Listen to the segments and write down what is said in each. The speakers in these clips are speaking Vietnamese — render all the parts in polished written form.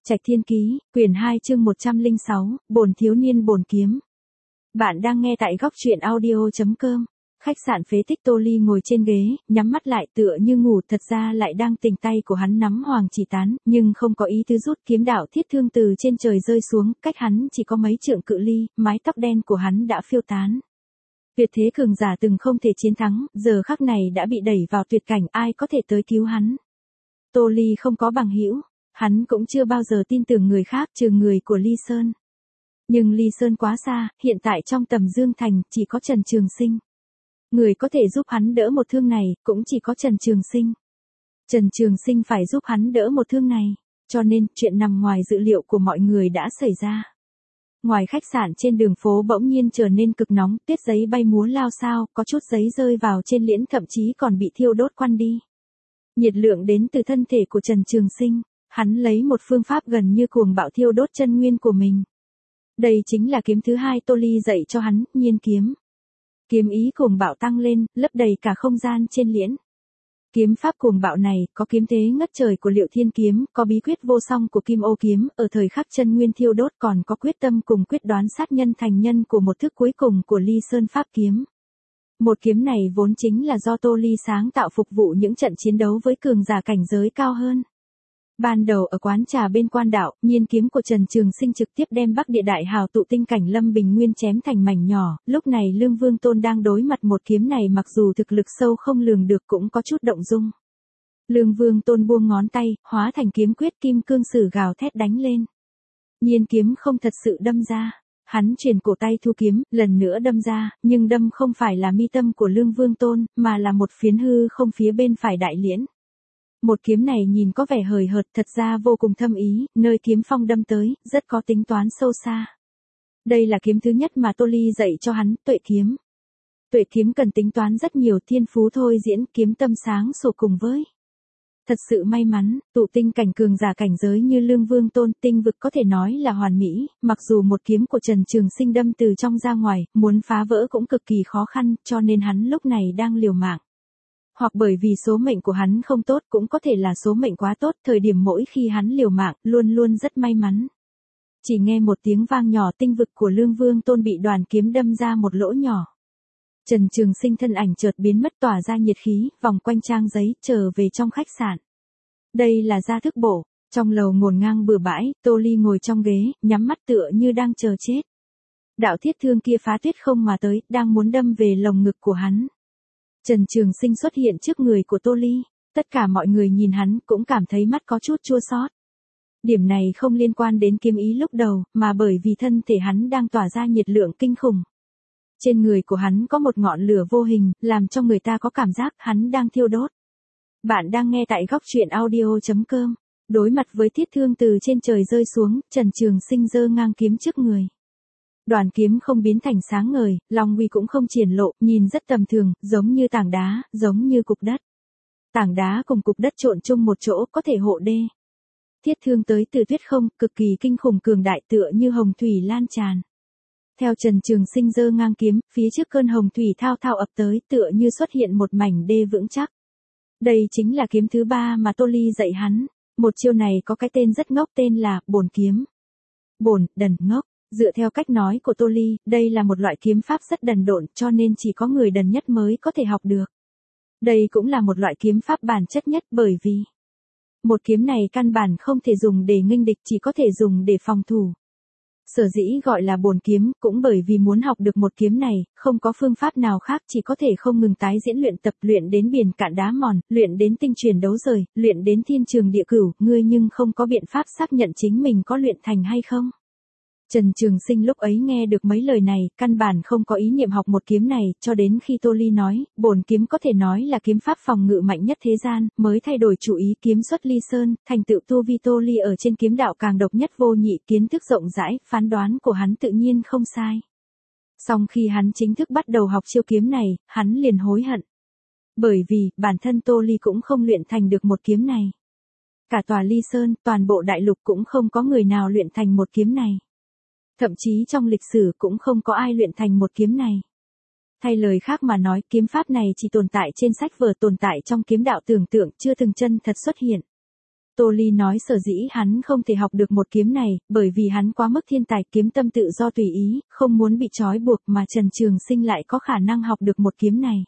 Trạch Thiên Ký, quyển 2 chương 106, Bồn thiếu niên bồn kiếm. Bạn đang nghe tại góc truyện audio.com. Khách sạn phế tích. Tô Ly ngồi trên ghế, nhắm mắt lại tựa như ngủ, thật ra lại đang tình tay của hắn nắm hoàng chỉ tán, nhưng không có ý tứ rút kiếm đạo thiết thương từ trên trời rơi xuống, cách hắn chỉ có mấy trượng cự ly, mái tóc đen của hắn đã phiêu tán. Tuyệt thế cường giả từng không thể chiến thắng, giờ khắc này đã bị đẩy vào tuyệt cảnh, ai có thể tới cứu hắn. Tô Ly không có bằng hữu. Hắn cũng chưa bao giờ tin tưởng người khác trừ người của Ly Sơn. Nhưng Ly Sơn quá xa, hiện tại trong tầm Dương Thành chỉ có Trần Trường Sinh. Người có thể giúp hắn đỡ một thương này, cũng chỉ có Trần Trường Sinh. Trần Trường Sinh phải giúp hắn đỡ một thương này, cho nên chuyện nằm ngoài dự liệu của mọi người đã xảy ra. Ngoài khách sạn trên đường phố bỗng nhiên trở nên cực nóng, tiết giấy bay múa lao xao, có chút giấy rơi vào trên liễn thậm chí còn bị thiêu đốt quăn đi. Nhiệt lượng đến từ thân thể của Trần Trường Sinh. Hắn lấy một phương pháp gần như cuồng bạo thiêu đốt chân nguyên của mình. Đây chính là kiếm thứ hai Tô Ly dạy cho hắn, Nhiên kiếm. Kiếm ý cuồng bạo tăng lên, lấp đầy cả không gian trên liễn. Kiếm pháp cuồng bạo này, có kiếm thế ngất trời của Liệu Thiên kiếm, có bí quyết vô song của Kim Ô kiếm, ở thời khắc chân nguyên thiêu đốt còn có quyết tâm cùng quyết đoán sát nhân thành nhân của một thức cuối cùng của Ly Sơn pháp kiếm. Một kiếm này vốn chính là do Tô Ly sáng tạo phục vụ những trận chiến đấu với cường giả cảnh giới cao hơn. Ban đầu ở quán trà bên Quan Đạo, Nhiên kiếm của Trần Trường Sinh trực tiếp đem Bắc Địa đại hào tụ tinh cảnh Lâm Bình Nguyên chém thành mảnh nhỏ, lúc này Lương Vương Tôn đang đối mặt một kiếm này mặc dù thực lực sâu không lường được cũng có chút động dung. Lương Vương Tôn buông ngón tay, hóa thành kiếm quyết kim cương sử gào thét đánh lên. Nhiên kiếm không thật sự đâm ra. Hắn chuyển cổ tay thu kiếm, lần nữa đâm ra, nhưng đâm không phải là mi tâm của Lương Vương Tôn, mà là một phiến hư không phía bên phải đại liễn. Một kiếm này nhìn có vẻ hời hợt, thật ra vô cùng thâm ý, nơi kiếm phong đâm tới, rất có tính toán sâu xa. Đây là kiếm thứ nhất mà Tô Ly dạy cho hắn, Tuệ kiếm. Tuệ kiếm cần tính toán rất nhiều, thiên phú thôi diễn, kiếm tâm sáng sổ cùng với. Thật sự may mắn, tụ tinh cảnh cường giả cảnh giới như Lương Vương Tôn, tinh vực có thể nói là hoàn mỹ, mặc dù một kiếm của Trần Trường Sinh đâm từ trong ra ngoài, muốn phá vỡ cũng cực kỳ khó khăn, cho nên hắn lúc này đang liều mạng. Hoặc bởi vì số mệnh của hắn không tốt, cũng có thể là số mệnh quá tốt, thời điểm mỗi khi hắn liều mạng, luôn luôn rất may mắn. Chỉ nghe một tiếng vang nhỏ, tinh vực của Lương Vương Tôn bị đoàn kiếm đâm ra một lỗ nhỏ. Trần Trường Sinh thân ảnh chợt biến mất, tỏa ra nhiệt khí, vòng quanh trang giấy, trở về trong khách sạn. Đây là gia thức bổ, trong lầu ngổn ngang bừa bãi, Tô Ly ngồi trong ghế, nhắm mắt tựa như đang chờ chết. Đạo thiết thương kia phá tuyết không mà tới, đang muốn đâm về lồng ngực của hắn. Trần Trường Sinh xuất hiện trước người của Tô Ly, tất cả mọi người nhìn hắn cũng cảm thấy mắt có chút chua xót. Điểm này không liên quan đến kiếm ý lúc đầu, mà bởi vì thân thể hắn đang tỏa ra nhiệt lượng kinh khủng. Trên người của hắn có một ngọn lửa vô hình, làm cho người ta có cảm giác hắn đang thiêu đốt. Bạn đang nghe tại góc truyện audio.com. Đối mặt với thiết thương từ trên trời rơi xuống, Trần Trường Sinh giơ ngang kiếm trước người. Đoàn kiếm không biến thành sáng ngời, long uy cũng không triển lộ, nhìn rất tầm thường, giống như tảng đá, giống như cục đất. Tảng đá cùng cục đất trộn chung một chỗ có thể hộ đê. Thiết thương tới từ tuyết không, cực kỳ kinh khủng cường đại tựa như hồng thủy lan tràn. Theo Trần Trường Sinh giơ ngang kiếm, phía trước cơn hồng thủy thao thao ập tới tựa như xuất hiện một mảnh đê vững chắc. Đây chính là kiếm thứ ba mà Tô Ly dạy hắn. Một chiêu này có cái tên rất ngốc, tên là bồn kiếm. Bồn, đần, ngốc. Dựa theo cách nói của Tô Ly, đây là một loại kiếm pháp rất đần độn, cho nên chỉ có người đần nhất mới có thể học được. Đây cũng là một loại kiếm pháp bản chất nhất, bởi vì một kiếm này căn bản không thể dùng để nghênh địch, chỉ có thể dùng để phòng thủ. Sở dĩ gọi là bồn kiếm, cũng bởi vì muốn học được một kiếm này, không có phương pháp nào khác, chỉ có thể không ngừng tái diễn luyện tập, luyện đến biển cạn đá mòn, luyện đến tinh truyền đấu rời, luyện đến thiên trường địa cửu, ngươi nhưng không có biện pháp xác nhận chính mình có luyện thành hay không. Trần Trường Sinh lúc ấy nghe được mấy lời này, căn bản không có ý niệm học một kiếm này, cho đến khi Tô Ly nói, bồn kiếm có thể nói là kiếm pháp phòng ngự mạnh nhất thế gian, mới thay đổi chủ ý, kiếm xuất Ly Sơn, thành tựu tu vi Tô Ly ở trên kiếm đạo càng độc nhất vô nhị, kiến thức rộng rãi, phán đoán của hắn tự nhiên không sai. Song khi hắn chính thức bắt đầu học chiêu kiếm này, hắn liền hối hận. Bởi vì, bản thân Tô Ly cũng không luyện thành được một kiếm này. Cả tòa Ly Sơn, toàn bộ đại lục cũng không có người nào luyện thành một kiếm này. Thậm chí trong lịch sử cũng không có ai luyện thành một kiếm này. Thay lời khác mà nói, kiếm pháp này chỉ tồn tại trên sách vở, tồn tại trong kiếm đạo tưởng tượng, chưa từng chân thật xuất hiện. Tô Ly nói sở dĩ hắn không thể học được một kiếm này, bởi vì hắn quá mức thiên tài, kiếm tâm tự do tùy ý, không muốn bị trói buộc, mà Trần Trường Sinh lại có khả năng học được một kiếm này.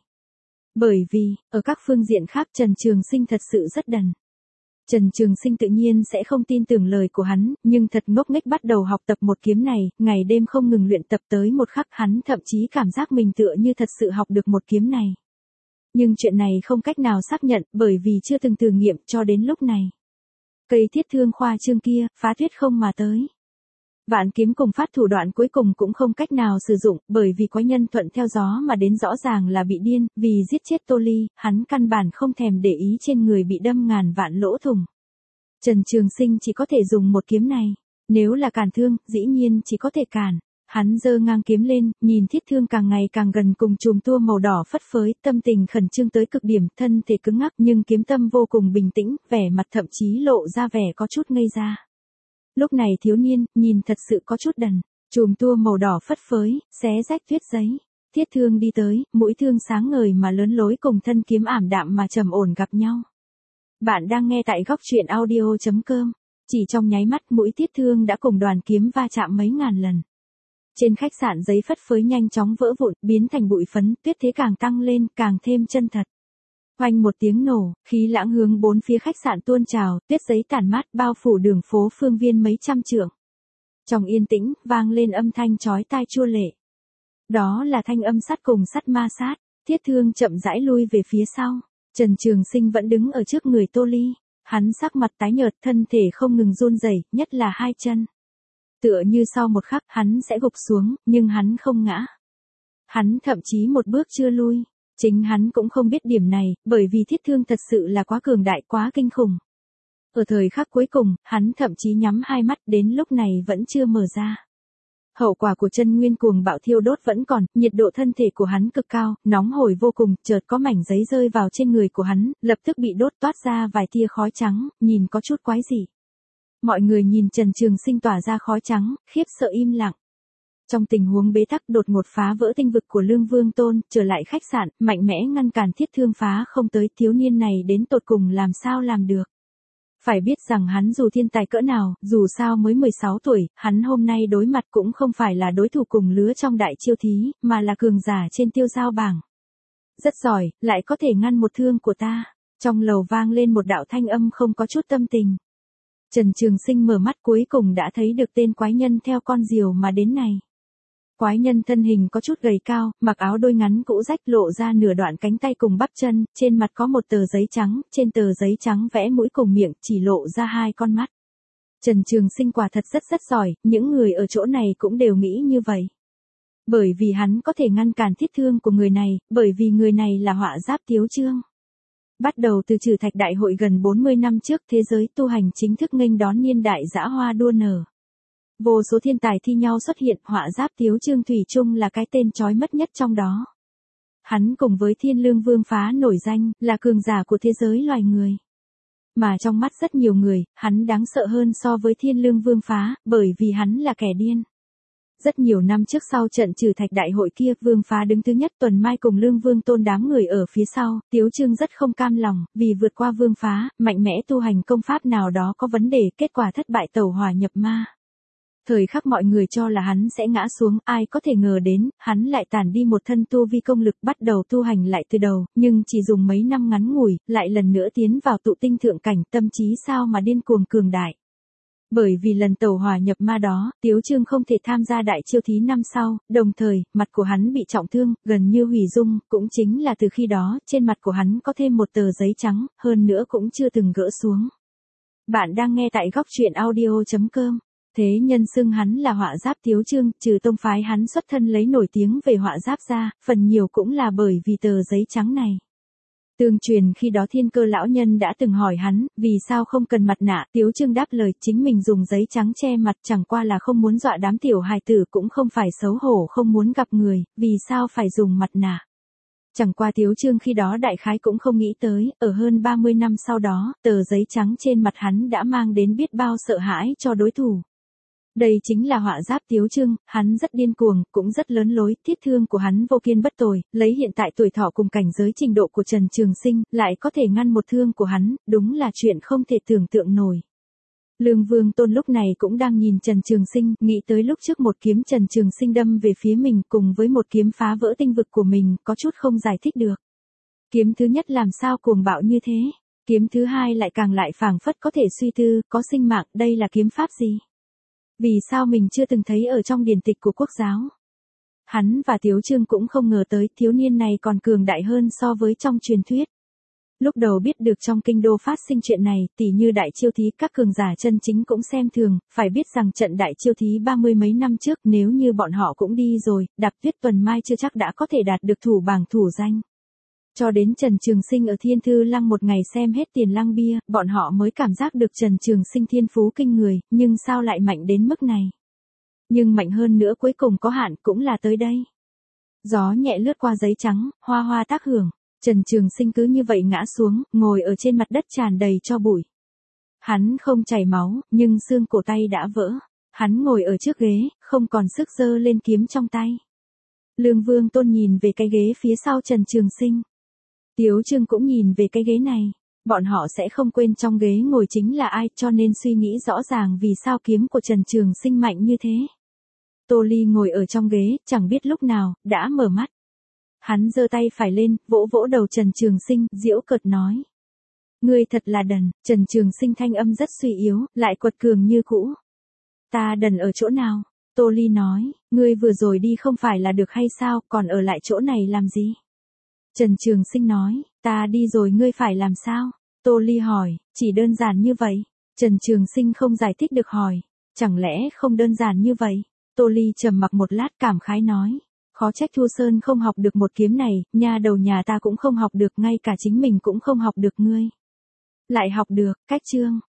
Bởi vì, ở các phương diện khác Trần Trường Sinh thật sự rất đần. Trần Trường Sinh tự nhiên sẽ không tin tưởng lời của hắn, nhưng thật ngốc nghếch bắt đầu học tập một kiếm này, ngày đêm không ngừng luyện tập tới một khắc hắn thậm chí cảm giác mình tựa như thật sự học được một kiếm này. Nhưng chuyện này không cách nào xác nhận, bởi vì chưa từng thử nghiệm cho đến lúc này. Cây thiết thương khoa trương kia, phá tuyết không mà tới. Vạn kiếm cùng phát thủ đoạn cuối cùng cũng không cách nào sử dụng, bởi vì quái nhân thuận theo gió mà đến rõ ràng là bị điên, vì giết chết Tô Ly, hắn căn bản không thèm để ý trên người bị đâm ngàn vạn lỗ thủng. Trần Trường Sinh chỉ có thể dùng một kiếm này, nếu là cản thương, dĩ nhiên chỉ có thể cản. Hắn giơ ngang kiếm lên, nhìn thiết thương càng ngày càng gần cùng chùm tua màu đỏ phất phới, tâm tình khẩn trương tới cực điểm, thân thể cứng ngắc nhưng kiếm tâm vô cùng bình tĩnh, vẻ mặt thậm chí lộ ra vẻ có chút ngây ra. Lúc này thiếu niên, nhìn thật sự có chút đần, chùm tua màu đỏ phất phới, xé rách tuyết giấy. Thiết thương đi tới, mũi thương sáng ngời mà lớn lối cùng thân kiếm ảm đạm mà trầm ổn gặp nhau. Bạn đang nghe tại góc truyện audio.com. Chỉ trong nháy mắt mũi thiết thương đã cùng đoàn kiếm va chạm mấy ngàn lần. Trên khách sạn giấy phất phới nhanh chóng vỡ vụn, biến thành bụi phấn, tuyết thế càng tăng lên, càng thêm chân thật. Oanh một tiếng nổ, khí lãng hướng bốn phía khách sạn tuôn trào, tuyết giấy tản mát bao phủ đường phố phương viên mấy trăm trượng. Trong yên tĩnh, vang lên âm thanh chói tai chua lệ. Đó là thanh âm sắt cùng sắt ma sát, thiết thương chậm rãi lui về phía sau. Trần Trường Sinh vẫn đứng ở trước người Tô Ly, hắn sắc mặt tái nhợt, thân thể không ngừng run rẩy, nhất là hai chân. Tựa như sau một khắc hắn sẽ gục xuống, nhưng hắn không ngã. Hắn thậm chí một bước chưa lui. Chính hắn cũng không biết điểm này, bởi vì thiết thương thật sự là quá cường đại, quá kinh khủng. Ở thời khắc cuối cùng, hắn thậm chí nhắm hai mắt, đến lúc này vẫn chưa mở ra. Hậu quả của chân nguyên cuồng bạo thiêu đốt vẫn còn, nhiệt độ thân thể của hắn cực cao, nóng hổi vô cùng, chợt có mảnh giấy rơi vào trên người của hắn, lập tức bị đốt toát ra vài tia khói trắng, nhìn có chút quái dị. Mọi người nhìn Trần Trường Sinh tỏa ra khói trắng, khiếp sợ im lặng. Trong tình huống bế tắc đột ngột phá vỡ tinh vực của Lương Vương Tôn, trở lại khách sạn, mạnh mẽ ngăn cản thiết thương phá không tới, thiếu niên này đến tột cùng làm sao làm được. Phải biết rằng hắn dù thiên tài cỡ nào, dù sao mới 16 tuổi, hắn hôm nay đối mặt cũng không phải là đối thủ cùng lứa trong đại chiêu thí, mà là cường giả trên tiêu giao bảng. Rất giỏi, lại có thể ngăn một thương của ta. Trong lầu vang lên một đạo thanh âm không có chút tâm tình. Trần Trường Sinh mở mắt cuối cùng đã thấy được tên quái nhân theo con diều mà đến này. Quái nhân thân hình có chút gầy cao, mặc áo đôi ngắn cũ rách lộ ra nửa đoạn cánh tay cùng bắp chân, trên mặt có một tờ giấy trắng, trên tờ giấy trắng vẽ mũi cùng miệng, chỉ lộ ra hai con mắt. Trần Trường Sinh quả thật rất giỏi, những người ở chỗ này cũng đều nghĩ như vậy. Bởi vì hắn có thể ngăn cản thiết thương của người này, bởi vì người này là Họa Giáp Tiếu Chương. Bắt đầu từ Trừ Thạch Đại hội gần 40 năm trước, thế giới tu hành chính thức nghênh đón niên đại dã hoa đua nở. Vô số thiên tài thi nhau xuất hiện, Họa Giáp Tiếu Chương thủy chung là cái tên chói mắt nhất trong đó. Hắn cùng với Thiên Lương Vương Phá nổi danh, là cường giả của thế giới loài người. Mà trong mắt rất nhiều người, hắn đáng sợ hơn so với Thiên Lương Vương Phá, bởi vì hắn là kẻ điên. Rất nhiều năm trước sau trận Trừ Thạch Đại hội kia, Vương Phá đứng thứ nhất, Tuần Mai cùng Lương Vương Tôn đám người ở phía sau, Tiếu Chương rất không cam lòng, vì vượt qua Vương Phá, mạnh mẽ tu hành công pháp nào đó có vấn đề, kết quả thất bại tẩu hỏa nhập ma. Thời khắc mọi người cho là hắn sẽ ngã xuống, ai có thể ngờ đến, hắn lại tản đi một thân tu vi công lực, bắt đầu tu hành lại từ đầu, nhưng chỉ dùng mấy năm ngắn ngủi, lại lần nữa tiến vào tụ tinh thượng cảnh, tâm trí sao mà điên cuồng cường đại. Bởi vì lần tẩu hỏa nhập ma đó, Tiếu Chương không thể tham gia đại chiêu thí năm sau, đồng thời, mặt của hắn bị trọng thương, gần như hủy dung, cũng chính là từ khi đó, trên mặt của hắn có thêm một tờ giấy trắng, hơn nữa cũng chưa từng gỡ xuống. Bạn đang nghe tại góc truyện audio.com. Thế nhân xưng hắn là Họa Giáp Tiếu Chương, trừ tông phái hắn xuất thân lấy nổi tiếng về họa giáp ra, phần nhiều cũng là bởi vì tờ giấy trắng này. Tương truyền khi đó Thiên Cơ lão nhân đã từng hỏi hắn, vì sao không cần mặt nạ, Tiếu Chương đáp lời, chính mình dùng giấy trắng che mặt, chẳng qua là không muốn dọa đám tiểu hài tử, cũng không phải xấu hổ không muốn gặp người, vì sao phải dùng mặt nạ. Chẳng qua Tiếu Chương khi đó đại khái cũng không nghĩ tới, ở hơn 30 năm sau đó, tờ giấy trắng trên mặt hắn đã mang đến biết bao sợ hãi cho đối thủ. Đây chính là họa giáp Tiếu Trương, hắn rất điên cuồng, cũng rất lớn lối, thiết thương của hắn vô kiên bất tồi, lấy hiện tại tuổi thọ cùng cảnh giới trình độ của Trần Trường Sinh, lại có thể ngăn một thương của hắn, đúng là chuyện không thể tưởng tượng nổi. Lương Vương Tôn lúc này cũng đang nhìn Trần Trường Sinh, nghĩ tới lúc trước một kiếm Trần Trường Sinh đâm về phía mình cùng với một kiếm phá vỡ tinh vực của mình, có chút không giải thích được. Kiếm thứ nhất làm sao cuồng bạo như thế? Kiếm thứ hai lại càng lại phảng phất có thể suy tư, có sinh mạng, đây là kiếm pháp gì? Vì sao mình chưa từng thấy ở trong điển tịch của quốc giáo? Hắn và Tiếu Trương cũng không ngờ tới thiếu niên này còn cường đại hơn so với trong truyền thuyết. Lúc đầu biết được trong kinh đô phát sinh chuyện này, tỉ như đại chiêu thí các cường giả chân chính cũng xem thường, phải biết rằng trận đại chiêu thí 30 mấy năm trước nếu như bọn họ cũng đi rồi, Đạp Tuyết Tuần Mai chưa chắc đã có thể đạt được thủ bảng thủ danh. Cho đến Trần Trường Sinh ở Thiên Thư Lăng một ngày xem hết Tiền Lăng bia, bọn họ mới cảm giác được Trần Trường Sinh thiên phú kinh người, nhưng sao lại mạnh đến mức này? Nhưng mạnh hơn nữa cuối cùng có hạn cũng là tới đây. Gió nhẹ lướt qua giấy trắng, hoa hoa tác hưởng, Trần Trường Sinh cứ như vậy ngã xuống, ngồi ở trên mặt đất tràn đầy tro bụi. Hắn không chảy máu, nhưng xương cổ tay đã vỡ. Hắn ngồi ở trước ghế, không còn sức giơ lên kiếm trong tay. Lương Vương Tôn nhìn về cái ghế phía sau Trần Trường Sinh. Tiếu Trương cũng nhìn về cái ghế này. Bọn họ sẽ không quên trong ghế ngồi chính là ai, cho nên suy nghĩ rõ ràng vì sao kiếm của Trần Trường Sinh mạnh như thế. Tô Ly ngồi ở trong ghế, chẳng biết lúc nào, đã mở mắt. Hắn giơ tay phải lên, vỗ vỗ đầu Trần Trường Sinh, giễu cợt nói. Ngươi thật là đần. Trần Trường Sinh thanh âm rất suy yếu, lại quật cường như cũ. Ta đần ở chỗ nào? Tô Ly nói, ngươi vừa rồi đi không phải là được hay sao, còn ở lại chỗ này làm gì? Trần Trường Sinh nói, ta đi rồi ngươi phải làm sao? Tô Ly hỏi, chỉ đơn giản như vậy. Trần Trường Sinh không giải thích được hỏi, chẳng lẽ không đơn giản như vậy? Tô Ly trầm mặc một lát cảm khái nói. Khó trách Thu Sơn không học được một kiếm này, nhà đầu nhà ta cũng không học được, ngay cả chính mình cũng không học được ngươi. Lại học được, cách chương.